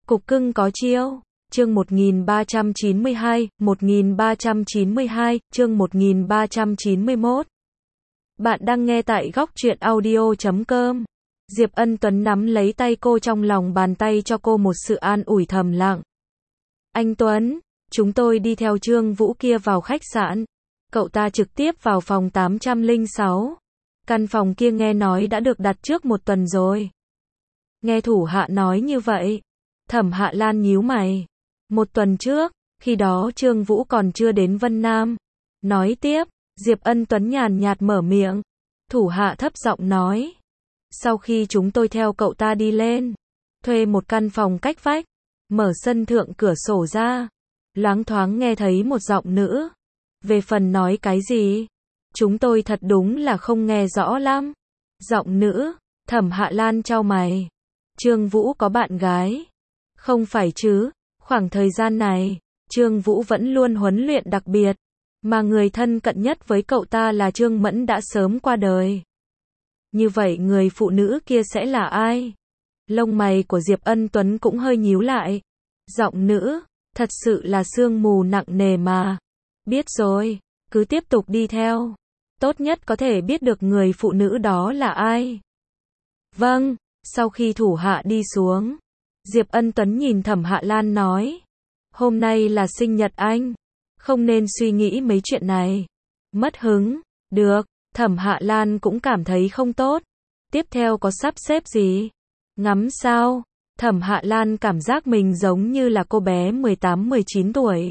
Cục cưng có chiêu. Chương 1392, chương 1391. Bạn đang nghe tại góc truyện audio.com. Diệp Ân Tuấn nắm lấy tay cô trong lòng bàn tay cho cô một sự an ủi thầm lặng. Anh Tuấn, chúng tôi đi theo Trương Vũ kia vào khách sạn. Cậu ta trực tiếp vào phòng 806. Căn phòng kia nghe nói đã được đặt trước một tuần rồi. Nghe thủ hạ nói như vậy. Thẩm Hạ Lan nhíu mày. Một tuần trước, khi đó Trương Vũ còn chưa đến Vân Nam. Nói tiếp, Diệp Ân Tuấn nhàn nhạt mở miệng. Thủ hạ thấp giọng nói. Sau khi chúng tôi theo cậu ta đi lên, thuê một căn phòng cách vách, mở sân thượng cửa sổ ra, loáng thoáng nghe thấy một giọng nữ. Về phần nói cái gì, chúng tôi thật đúng là không nghe rõ lắm. Giọng nữ, Thẩm Hạ Lan chau mày. Trương Vũ có bạn gái? Không phải chứ, khoảng thời gian này, Trương Vũ vẫn luôn huấn luyện đặc biệt, mà người thân cận nhất với cậu ta là Trương Mẫn đã sớm qua đời. Như vậy người phụ nữ kia sẽ là ai? Lông mày của Diệp Ân Tuấn cũng hơi nhíu lại. Giọng nữ, thật sự là sương mù nặng nề mà. Biết rồi, cứ tiếp tục đi theo. Tốt nhất có thể biết được người phụ nữ đó là ai. Vâng, sau khi thủ hạ đi xuống, Diệp Ân Tuấn nhìn Thẩm Hạ Lan nói. Hôm nay là sinh nhật anh, không nên suy nghĩ mấy chuyện này. Mất hứng, được, Thẩm Hạ Lan cũng cảm thấy không tốt. Tiếp theo có sắp xếp gì? Ngắm sao? Thẩm Hạ Lan cảm giác mình giống như là cô bé 18-19 tuổi.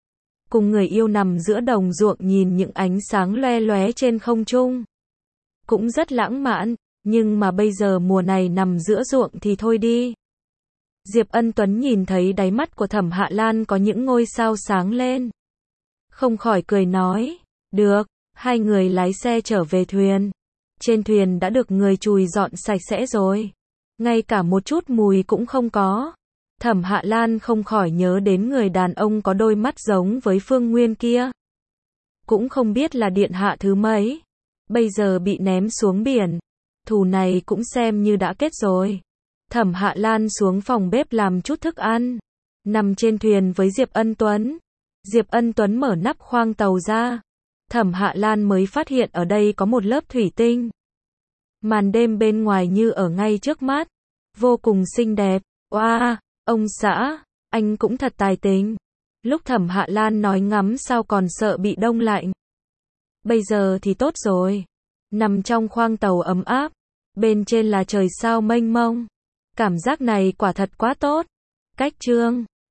Cùng người yêu nằm giữa đồng ruộng nhìn những ánh sáng loe loé trên không trung. Cũng rất lãng mạn, nhưng mà bây giờ mùa này nằm giữa ruộng thì thôi đi. Diệp Ân Tuấn nhìn thấy đáy mắt của Thẩm Hạ Lan có những ngôi sao sáng lên. Không khỏi cười nói, được, hai người lái xe trở về thuyền. Trên thuyền đã được người chùi dọn sạch sẽ rồi. Ngay cả một chút mùi cũng không có. Thẩm Hạ Lan không khỏi nhớ đến người đàn ông có đôi mắt giống với Phương Nguyên kia. Cũng không biết là điện hạ thứ mấy. Bây giờ bị ném xuống biển. Thù này cũng xem như đã kết rồi. Thẩm Hạ Lan xuống phòng bếp làm chút thức ăn. Nằm trên thuyền với Diệp Ân Tuấn. Diệp Ân Tuấn mở nắp khoang tàu ra. Thẩm Hạ Lan mới phát hiện ở đây có một lớp thủy tinh. Màn đêm bên ngoài như ở ngay trước mắt. Vô cùng xinh đẹp. Oa, ông xã, anh cũng thật tài tình. Lúc Thẩm Hạ Lan nói ngắm sao còn sợ bị đông lạnh. Bây giờ thì tốt rồi. Nằm trong khoang tàu ấm áp. Bên trên là trời sao mênh mông. Cảm giác này quả thật quá tốt. Cách chương